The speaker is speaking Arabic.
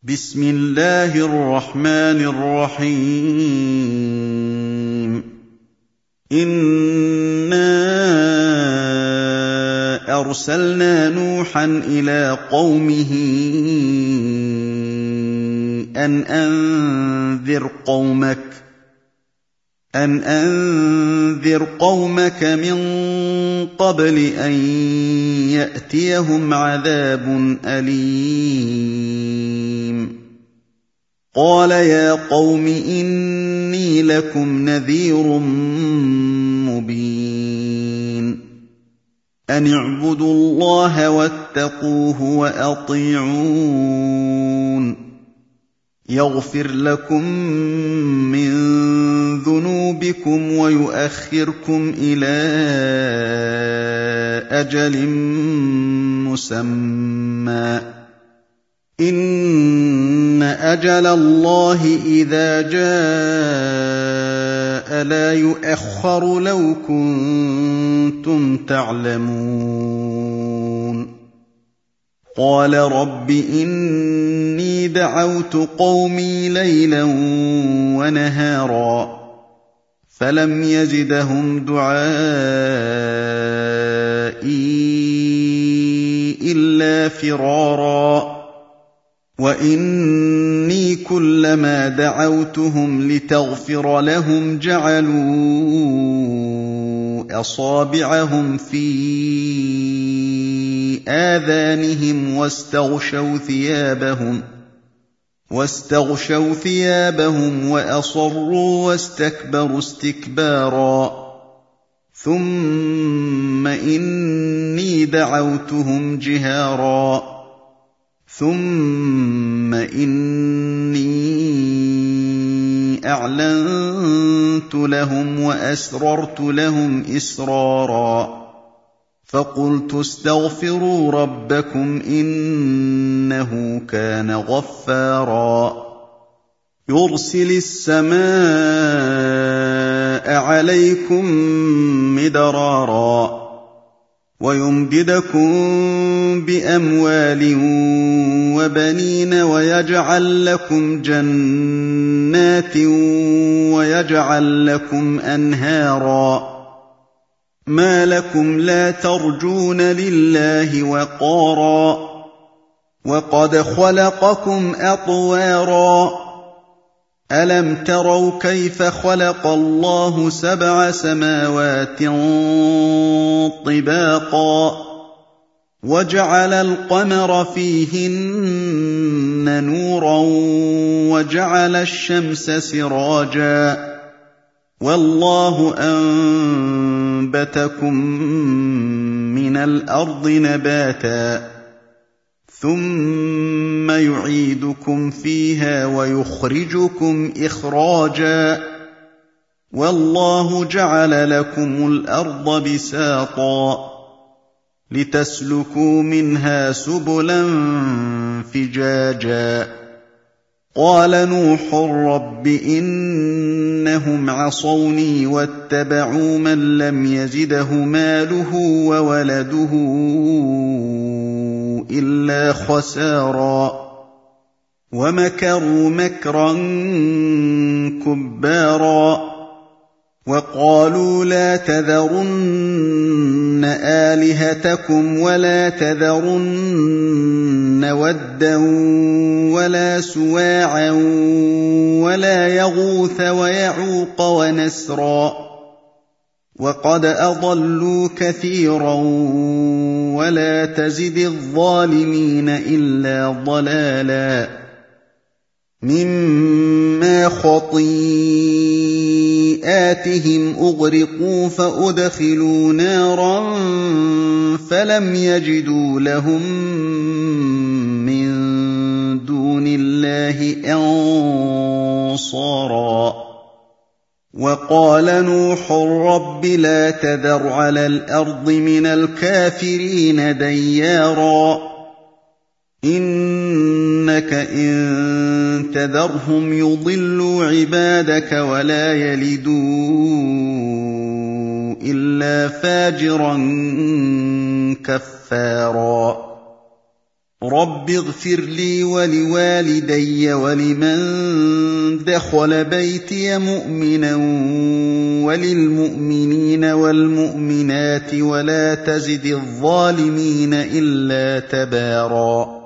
بسم الله الرحمن الرحيم. إنا أرسلنا نوحا إلى قومه أن أنذر قومك من قبل أن يأتيهم عذاب أليم. قال يا قوم إني لكم نذير مبين. أن اعبدوا الله واتقوه وأطيعون. يغفر لكم من ذنوبكم ويؤخركم إلى أجل مسمى. إن أجل الله إذا جاء لا يؤخر لو كنتم تعلمون. قال رب إني دعوت قومي ليلا ونهارا فلم يزدهم دعائي إلا فرارا. وإني كلما دعوتهم لتغفر لهم جعلوا أصابعهم في آذانهم واستغشوا ثيابهم وأصروا واستكبروا استكبارا. ثم إني دعوتهم جهارا ثم إني أعلنت لهم وأسررت لهم إسرارا. فقلت استغفروا ربكم إنه كان غفارا. يرسل السماء عليكم مدرارا ويمددكم بأموال وبنين ويجعل لكم جنات ويجعل لكم أنهارا. ما لكم لا ترجون لله وقارا وقد خلقكم أطوارا. ألم تروا كيف خلق الله 7 سماوات طباقا وجعل القمر فيهن نورا وجعل الشمس سراجا والله أنبتكم من الأرض نباتا ثم يعيدكم فيها ويخرجكم إخراجا والله جعل لكم الأرض بساطا لتسلكوا منها سبلا فجاجا. قال نوح رب إنهم عصوني واتبعوا من لم يزده ماله وولده إلا خسارا ومكروا مكرا كبارا. وقالوا لا تذرن آلهتكم ولا تذرن ودا ولا سواعا ولا يغوث ويعوق ونسرا وقد أضلوا كثيرا ولا تزد الظالمين إلا ضلالا. مما خطيئاتهم أغرقوا فأدخلوا نارا فلم يجدوا لهم من دون الله أنصارا. وقال نوح رب لا تذر على الأرض من الكافرين ديارا إنك إن تذرهم يضلوا عبادك ولا يلدوا إلا فاجرا كفارا. رب اغفر لي ولوالدي ولمن دخل بيتي مؤمنا وللمؤمنين والمؤمنات ولا تزد الظالمين إلا تباراً